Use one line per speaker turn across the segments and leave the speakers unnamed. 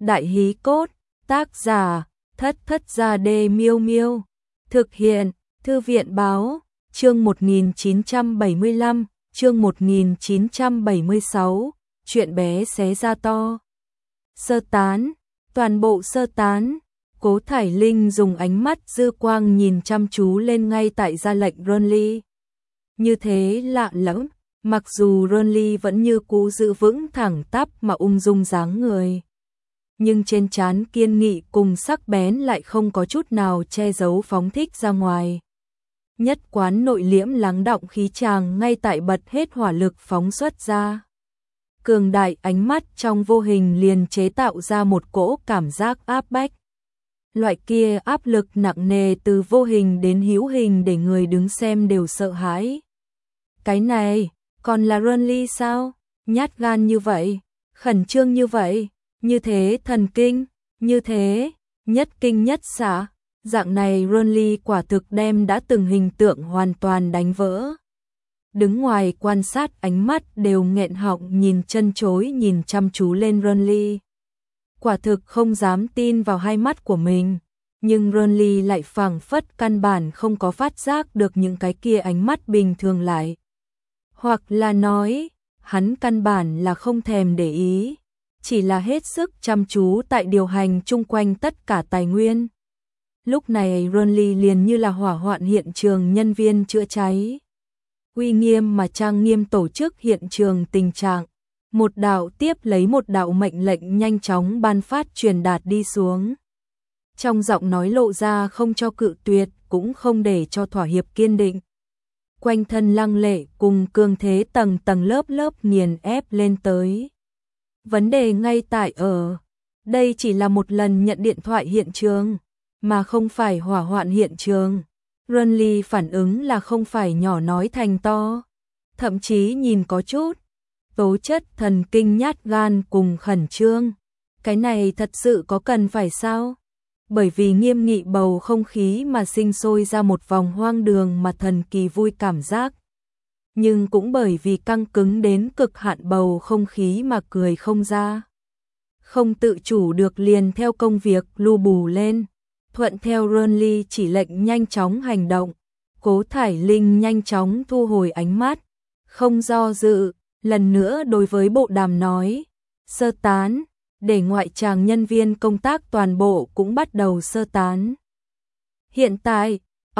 Đại hí cốt, tác giả, Thất Thất Gia Đê Miêu Miêu. Thực hiện, Thư viện báo, chương 1975, chương 1976, chuyện bé xé ra to. Sơ tán, toàn bộ sơ tán. Cố Thải Linh dùng ánh mắt dư quang nhìn chăm chú lên ngay tại ra lệnh Ronly. Như thế lạ lẫm, mặc dù Ronly vẫn như cũ giữ vững thẳng tắp mà ung dung dáng người. Nhưng trên trán kiên nghị cùng sắc bén lại không có chút nào che giấu phóng thích ra ngoài. Nhất quán nội liễm lắng đọng khí chàng ngay tại bật hết hỏa lực phóng xuất ra. Cường đại ánh mắt trong vô hình liền chế tạo ra một cỗ cảm giác áp bách. Loại kia áp lực nặng nề từ vô hình đến hữu hình để người đứng xem đều sợ hãi. Cái này, còn là Ronly sao? Nhát gan như vậy, khẩn trương như vậy, như thế thần kinh, như thế, nhất kinh nhất xạ. Dạng này Ronly quả thực đem đã từng hình tượng hoàn toàn đánh vỡ. Đứng ngoài quan sát ánh mắt đều nghẹn họng nhìn chân chối nhìn chăm chú lên Ronly. Quả thực không dám tin vào hai mắt của mình, nhưng Ronly lại phảng phất căn bản không có phát giác được những cái kia ánh mắt bình thường lại. Hoặc là nói, hắn căn bản là không thèm để ý, chỉ là hết sức chăm chú tại điều hành chung quanh tất cả tài nguyên. Lúc này Ronly liền như là hỏa hoạn hiện trường nhân viên chữa cháy. Uy nghiêm mà trang nghiêm tổ chức hiện trường tình trạng. Một đạo tiếp lấy một đạo mệnh lệnh nhanh chóng ban phát truyền đạt đi xuống. Trong giọng nói lộ ra không cho cự tuyệt, cũng không để cho thỏa hiệp kiên định. Quanh thân lăng lệ cùng cường thế tầng tầng lớp lớp nghiền ép lên tới. Vấn đề ngay tại ở, đây chỉ là một lần nhận điện thoại hiện trường, mà không phải hỏa hoạn hiện trường. Ronly phản ứng là không phải nhỏ nói thành to, thậm chí nhìn có chút tố chất thần kinh nhát gan cùng khẩn trương. Cái này thật sự có cần phải sao? Bởi vì nghiêm nghị bầu không khí mà sinh sôi ra một vòng hoang đường mà thần kỳ vui cảm giác. Nhưng cũng bởi vì căng cứng đến cực hạn bầu không khí mà cười không ra. Không tự chủ được liền theo công việc lu bù lên. Thuận theo Ronly chỉ lệnh nhanh chóng hành động. Cố Thải Linh nhanh chóng thu hồi ánh mắt. Không do dự, lần nữa đối với bộ đàm nói. Sơ tán, để ngoại tràng nhân viên công tác toàn bộ cũng bắt đầu sơ tán. Hiện tại,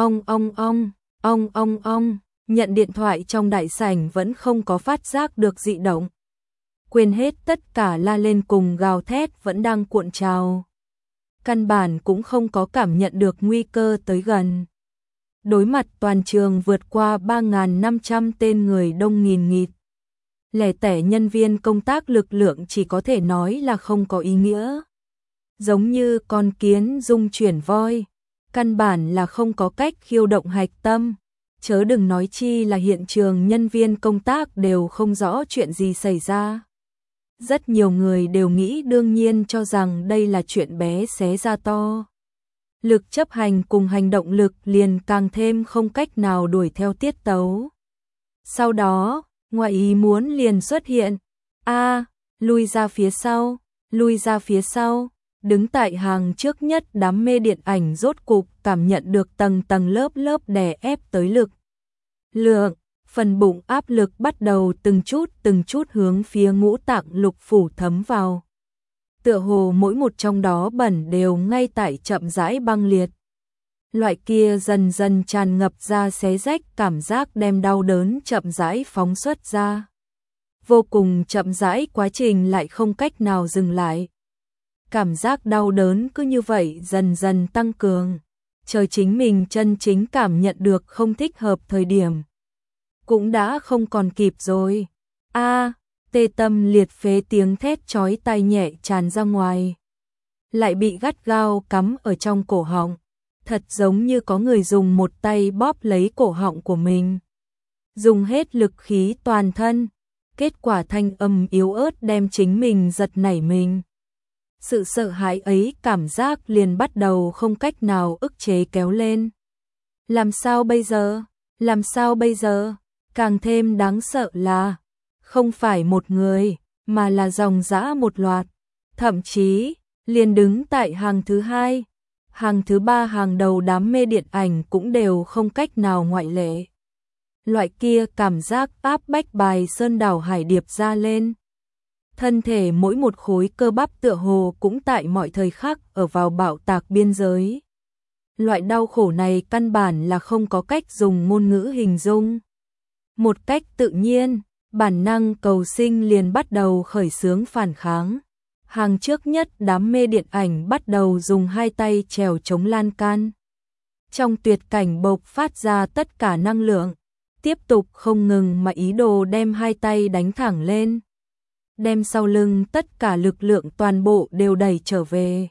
nhận điện thoại trong đại sảnh vẫn không có phát giác được dị động. Quên hết tất cả la lên cùng gào thét vẫn đang cuộn trào. Căn bản cũng không có cảm nhận được nguy cơ tới gần. Đối mặt toàn trường vượt qua 3.500 tên người đông nghìn nghịt. Lẻ tẻ nhân viên công tác lực lượng chỉ có thể nói là không có ý nghĩa. Giống như con kiến dung chuyển voi, căn bản là không có cách khiêu động hạch tâm. Chớ đừng nói chi là hiện trường nhân viên công tác đều không rõ chuyện gì xảy ra. Rất nhiều người đều nghĩ đương nhiên cho rằng đây là chuyện bé xé ra to. Lực chấp hành cùng hành động lực liền càng thêm không cách nào đuổi theo tiết tấu. Sau đó, ngoại ý muốn liền xuất hiện. Lui ra phía sau, đứng tại hàng trước nhất đám mê điện ảnh rốt cục cảm nhận được tầng tầng lớp lớp đè ép tới lực lượng, phần bụng áp lực bắt đầu từng chút hướng phía ngũ tạng lục phủ thấm vào. Tựa hồ mỗi một trong đó bẩn đều ngay tại chậm rãi băng liệt. Loại kia dần dần tràn ngập ra xé rách cảm giác đem đau đớn chậm rãi phóng xuất ra. Vô cùng chậm rãi quá trình lại không cách nào dừng lại. Cảm giác đau đớn cứ như vậy dần dần tăng cường. Chờ chính mình chân chính cảm nhận được không thích hợp thời điểm. Cũng đã không còn kịp rồi. Tê tâm liệt phế tiếng thét chói tai nhẹ tràn ra ngoài. Lại bị gắt gao cắm ở trong cổ họng. Thật giống như có người dùng một tay bóp lấy cổ họng của mình. Dùng hết lực khí toàn thân. Kết quả thanh âm yếu ớt đem chính mình giật nảy mình. Sự sợ hãi ấy cảm giác liền bắt đầu không cách nào ức chế kéo lên. Làm sao bây giờ? Càng thêm đáng sợ là không phải một người, mà là dòng dã một loạt. Thậm chí, liền đứng tại hàng thứ hai, hàng thứ ba, hàng đầu đám mê điện ảnh cũng đều không cách nào ngoại lệ. Loại kia cảm giác áp bách bài sơn đảo hải điệp ra lên. Thân thể mỗi một khối cơ bắp tựa hồ cũng tại mọi thời khắc ở vào bạo tạc biên giới. Loại đau khổ này căn bản là không có cách dùng ngôn ngữ hình dung. Một cách tự nhiên, bản năng cầu sinh liền bắt đầu khởi xướng phản kháng. Hàng trước nhất đám mê điện ảnh bắt đầu dùng hai tay trèo chống lan can. Trong tuyệt cảnh bộc phát ra tất cả năng lượng, tiếp tục không ngừng mà ý đồ đem hai tay đánh thẳng lên. Đem sau lưng tất cả lực lượng toàn bộ đều đẩy trở về.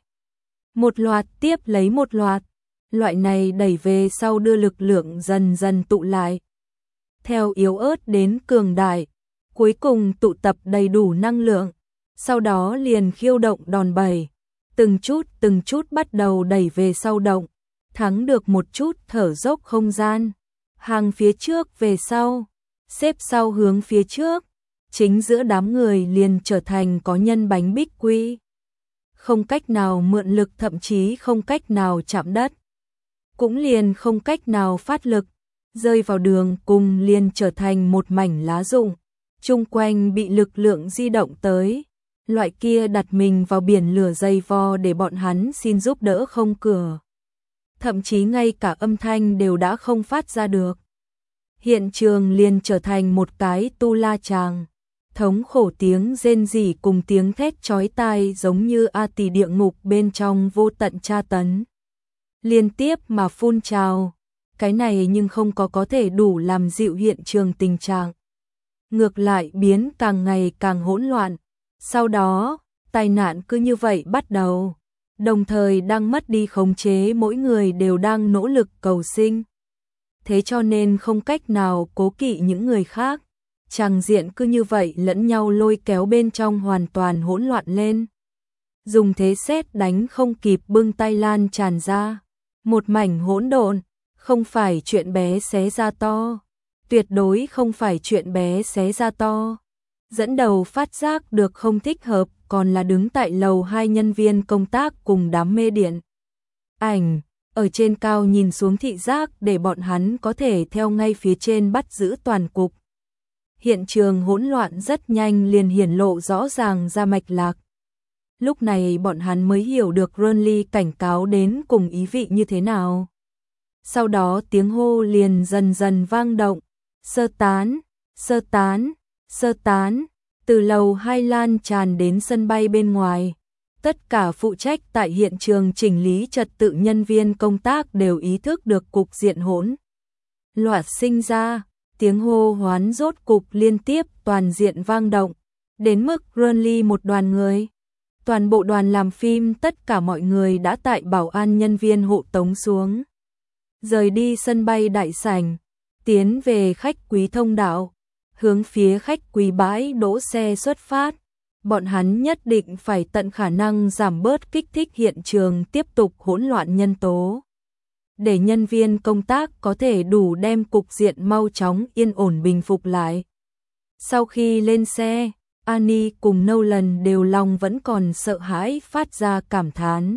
Một loạt tiếp lấy một loạt, loại này đẩy về sau đưa lực lượng dần dần tụ lại. Theo yếu ớt đến cường đại, cuối cùng tụ tập đầy đủ năng lượng, sau đó liền khiêu động đòn bẩy, từng chút bắt đầu đẩy về sau động, thắng được một chút thở dốc không gian. Hàng phía trước về sau, xếp sau hướng phía trước, chính giữa đám người liền trở thành có nhân bánh bích quy. Không cách nào mượn lực, thậm chí không cách nào chạm đất, cũng liền không cách nào phát lực, rơi vào đường cùng liền trở thành một mảnh lá rụng, chung quanh bị lực lượng di động tới. Loại kia đặt mình vào biển lửa dày vò để bọn hắn xin giúp đỡ không cửa. Thậm chí ngay cả âm thanh đều đã không phát ra được. Hiện trường liền trở thành một cái tu la tràng. Thống khổ tiếng rên rỉ cùng tiếng thét chói tai giống như A Tỳ địa ngục bên trong vô tận tra tấn. Liên tiếp mà phun trào. Cái này nhưng không có thể đủ làm dịu hiện trường tình trạng. Ngược lại biến càng ngày càng hỗn loạn. Sau đó, tai nạn cứ như vậy bắt đầu. Đồng thời đang mất đi khống chế, mỗi người đều đang nỗ lực cầu sinh. Thế cho nên không cách nào cố kỵ những người khác. Tràng diện cứ như vậy lẫn nhau lôi kéo bên trong hoàn toàn hỗn loạn lên. Dùng thế sét đánh không kịp bưng tay lan tràn ra. Một mảnh hỗn độn, không phải chuyện bé xé ra to. Tuyệt đối không phải chuyện bé xé ra to. Dẫn đầu phát giác được không thích hợp còn là đứng tại lầu 2 nhân viên công tác cùng đám mê điện ảnh. Ở trên cao nhìn xuống thị giác để bọn hắn có thể theo ngay phía trên bắt giữ toàn cục. Hiện trường hỗn loạn rất nhanh liền hiển lộ rõ ràng ra mạch lạc. Lúc này bọn hắn mới hiểu được Renly cảnh cáo đến cùng ý vị như thế nào. Sau đó tiếng hô liền dần dần vang động. Sơ tán, sơ tán, sơ tán. Từ lầu 2 lan tràn đến sân bay bên ngoài. Tất cả phụ trách tại hiện trường chỉnh lý trật tự nhân viên công tác đều ý thức được cục diện hỗn loạn sinh ra. Tiếng hô hoán rốt cục liên tiếp toàn diện vang động. Đến mức Renly một đoàn người. Toàn bộ đoàn làm phim tất cả mọi người đã tại bảo an nhân viên hộ tống xuống. Rời đi sân bay đại sảnh. Tiến về khách quý thông đạo. Hướng phía khách quý bãi đỗ xe xuất phát. Bọn hắn nhất định phải tận khả năng giảm bớt kích thích hiện trường tiếp tục hỗn loạn nhân tố. Để nhân viên công tác có thể đủ đem cục diện mau chóng yên ổn bình phục lại. Sau khi lên xe, Annie cùng Nolan đều lòng vẫn còn sợ hãi phát ra cảm thán.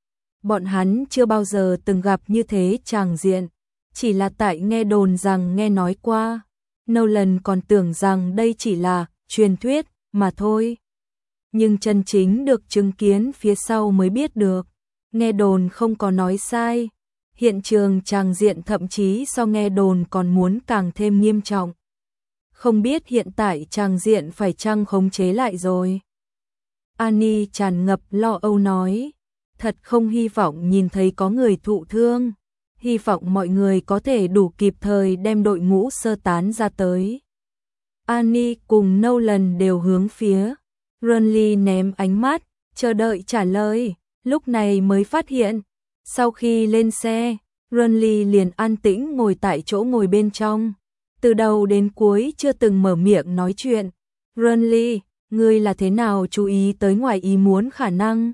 Bọn hắn chưa bao giờ từng gặp như thế tràng diện, chỉ là tại nghe đồn rằng nghe nói qua. Nolan còn tưởng rằng đây chỉ là truyền thuyết mà thôi. Nhưng chân chính được chứng kiến phía sau mới biết được. Nghe đồn không có nói sai. Hiện trường tràng diện thậm chí so nghe đồn còn muốn càng thêm nghiêm trọng. Không biết hiện tại tràng diện phải chăng khống chế lại rồi. Annie tràn ngập lo âu nói. Thật không hy vọng nhìn thấy có người thụ thương. Hy vọng mọi người có thể đủ kịp thời đem đội ngũ sơ tán ra tới. Annie cùng Nolan đều hướng phía Renly ném ánh mắt, chờ đợi trả lời, lúc này mới phát hiện. Sau khi lên xe, Renly liền an tĩnh ngồi tại chỗ ngồi bên trong. Từ đầu đến cuối chưa từng mở miệng nói chuyện. Renly, ngươi là thế nào chú ý tới ngoài ý muốn khả năng?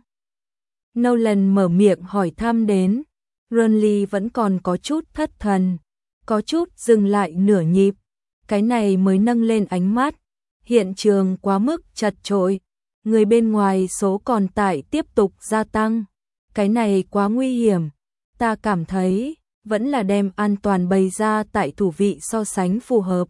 Nolan mở miệng hỏi thăm đến. Renly vẫn còn có chút thất thần, có chút dừng lại nửa nhịp. Cái này mới nâng lên ánh mắt. Hiện trường quá mức chật chội, Người bên ngoài số còn tải tiếp tục gia tăng. Cái này quá nguy hiểm. Ta cảm thấy vẫn là đem an toàn bày ra tại thủ vị so sánh phù hợp.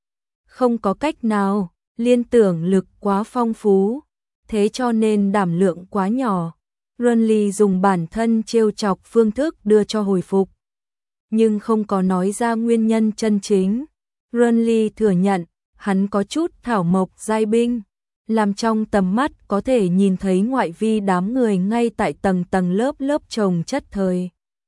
Không có cách nào, liên tưởng lực quá phong phú, thế cho nên đảm lượng quá nhỏ. Renly dùng bản thân trêu chọc phương thức đưa cho hồi phục, nhưng không có nói ra nguyên nhân chân chính. Renly thừa nhận, hắn có chút thảo mộc giai binh, làm trong tầm mắt có thể nhìn thấy ngoại vi đám người ngay tại tầng tầng lớp lớp chồng chất thời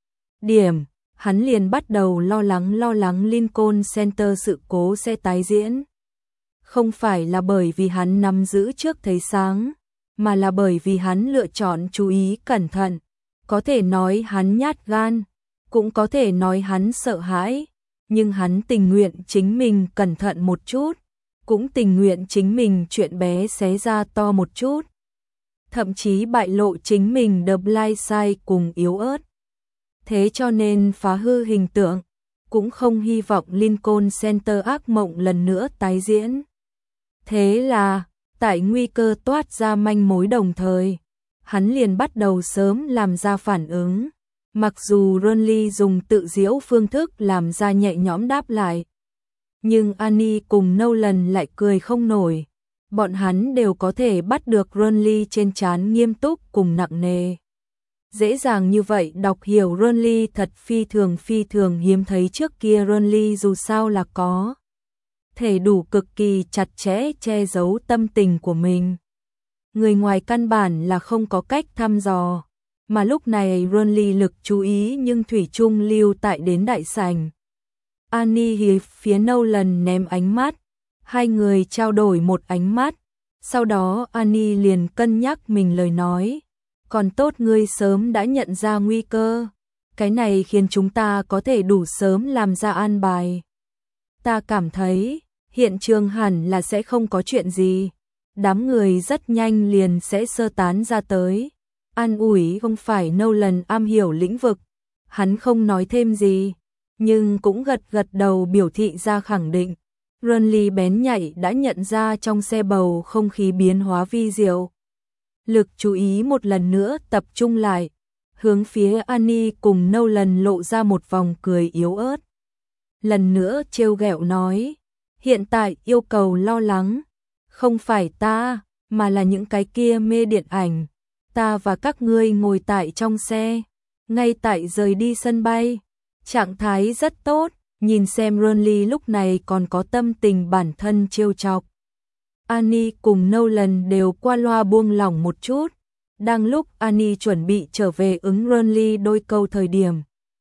điểm. Hắn liền bắt đầu lo lắng Lincoln Center sự cố sẽ tái diễn. Không phải là bởi vì hắn nắm giữ trước thấy sáng, mà là bởi vì hắn lựa chọn chú ý cẩn thận. Có thể nói hắn nhát gan, cũng có thể nói hắn sợ hãi, nhưng hắn tình nguyện chính mình cẩn thận một chút, cũng tình nguyện chính mình chuyện bé xé ra to một chút. Thậm chí bại lộ chính mình The Blind Side cùng yếu ớt. Thế cho nên phá hư hình tượng, cũng không hy vọng Lincoln Center ác mộng lần nữa tái diễn. Thế là, tại nguy cơ toát ra manh mối đồng thời, hắn liền bắt đầu sớm làm ra phản ứng. Mặc dù Renly dùng tự diễu phương thức làm ra nhẹ nhõm đáp lại, nhưng Annie cùng Nolan lại cười không nổi. Bọn hắn đều có thể bắt được Renly trên trán nghiêm túc cùng nặng nề. Dễ dàng như vậy đọc hiểu Renly thật phi thường hiếm thấy. Trước kia Renly dù sao là có thể đủ cực kỳ chặt chẽ che giấu tâm tình của mình. Người ngoài căn bản là không có cách thăm dò, mà lúc này Renly lực chú ý nhưng thủy chung lưu tại đến đại sảnh. Annie hiệp phía Nolan ném ánh mắt, hai người trao đổi một ánh mắt, sau đó Annie liền cân nhắc mình lời nói. Còn tốt ngươi sớm đã nhận ra nguy cơ, cái này khiến chúng ta có thể đủ sớm làm ra an bài. Ta cảm thấy, hiện trường hẳn là sẽ không có chuyện gì, đám người rất nhanh liền sẽ sơ tán ra tới. An ủi không phải Nolan am hiểu lĩnh vực, hắn không nói thêm gì, nhưng cũng gật gật đầu biểu thị ra khẳng định. Renly bén nhạy đã nhận ra trong xe bầu không khí biến hóa vi diệu. Lực chú ý một lần nữa tập trung lại, hướng phía Annie cùng Nolan lộ ra một vòng cười yếu ớt. Lần nữa trêu ghẹo nói, hiện tại yêu cầu lo lắng, không phải ta, mà là những cái kia mê điện ảnh. Ta và các ngươi ngồi tại trong xe, ngay tại rời đi sân bay, trạng thái rất tốt, nhìn xem Renly lúc này còn có tâm tình bản thân trêu chọc. Annie cùng Nolan đều qua loa buông lỏng một chút. Đang lúc Annie chuẩn bị trở về ứng Renly đôi câu thời điểm,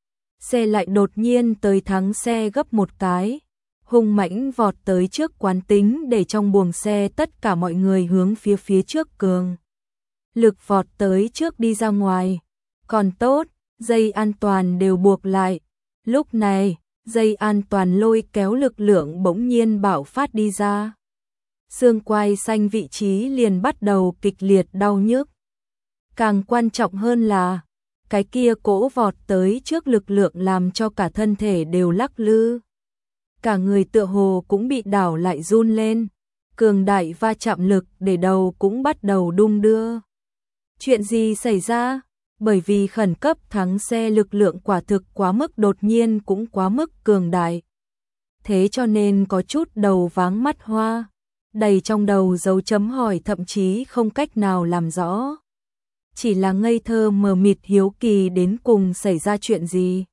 xe lại đột nhiên tới thắng xe gấp một cái, hung mãnh vọt tới trước quán tính để trong buồng xe tất cả mọi người hướng phía trước cường. Lực vọt tới trước đi ra ngoài. Còn tốt, dây an toàn đều buộc lại. Lúc này, dây an toàn lôi kéo lực lượng bỗng nhiên bạo phát đi ra. Xương quai xanh vị trí liền bắt đầu kịch liệt đau nhức. Càng quan trọng hơn là, cái kia cỗ vọt tới trước lực lượng làm cho cả thân thể đều lắc lư. Cả người tựa hồ cũng bị đảo lại run lên. Cường đại va chạm lực để đầu cũng bắt đầu đung đưa. Chuyện gì xảy ra? Bởi vì khẩn cấp thắng xe lực lượng quả thực quá mức đột nhiên cũng quá mức cường đại. Thế cho nên có chút đầu váng mắt hoa, đầy trong đầu dấu chấm hỏi thậm chí không cách nào làm rõ. Chỉ là ngây thơ mờ mịt hiếu kỳ đến cùng xảy ra chuyện gì.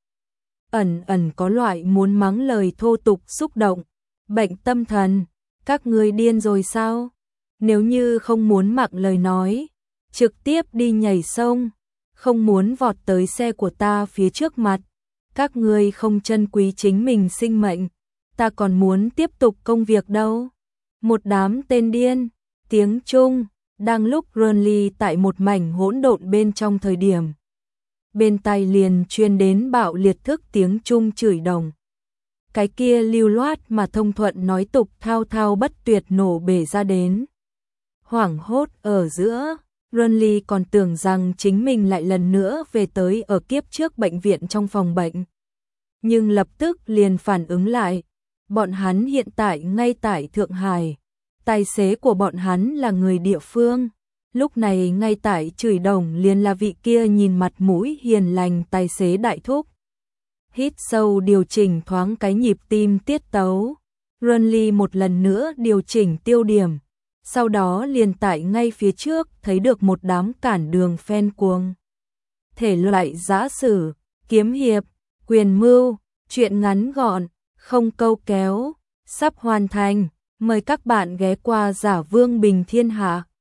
Ẩn có loại muốn mắng lời thô tục xúc động. Bệnh tâm thần, các ngươi điên rồi sao? Nếu như không muốn mặc lời nói, trực tiếp đi nhảy sông, không muốn vọt tới xe của ta phía trước mặt. Các ngươi không trân quý chính mình sinh mệnh, ta còn muốn tiếp tục công việc đâu. Một đám tên điên, tiếng Trung, đang lúc Renly tại một mảnh hỗn độn bên trong thời điểm. Bên tai liền truyền đến bạo liệt thức tiếng Trung chửi đồng. Cái kia lưu loát mà thông thuận nói tục thao thao bất tuyệt nổ bể ra đến. Hoảng hốt ở giữa, Renly còn tưởng rằng chính mình lại lần nữa về tới ở kiếp trước bệnh viện trong phòng bệnh. Nhưng lập tức liền phản ứng lại, bọn hắn hiện tại ngay tại Thượng Hải, tài xế của bọn hắn là người địa phương, Lúc này ngay tại chửi đồng liền là vị kia nhìn mặt mũi hiền lành tài xế đại thúc. Hít sâu điều chỉnh thoáng cái nhịp tim tiết tấu. Renly một lần nữa điều chỉnh tiêu điểm. Sau đó liền tại ngay phía trước thấy được một đám cản đường fan cuồng. Thể loại giã sử, kiếm hiệp, quyền mưu, truyện ngắn gọn, không câu kéo, sắp hoàn thành. Mời các bạn ghé qua Giả Vương Bình Thiên Hạ.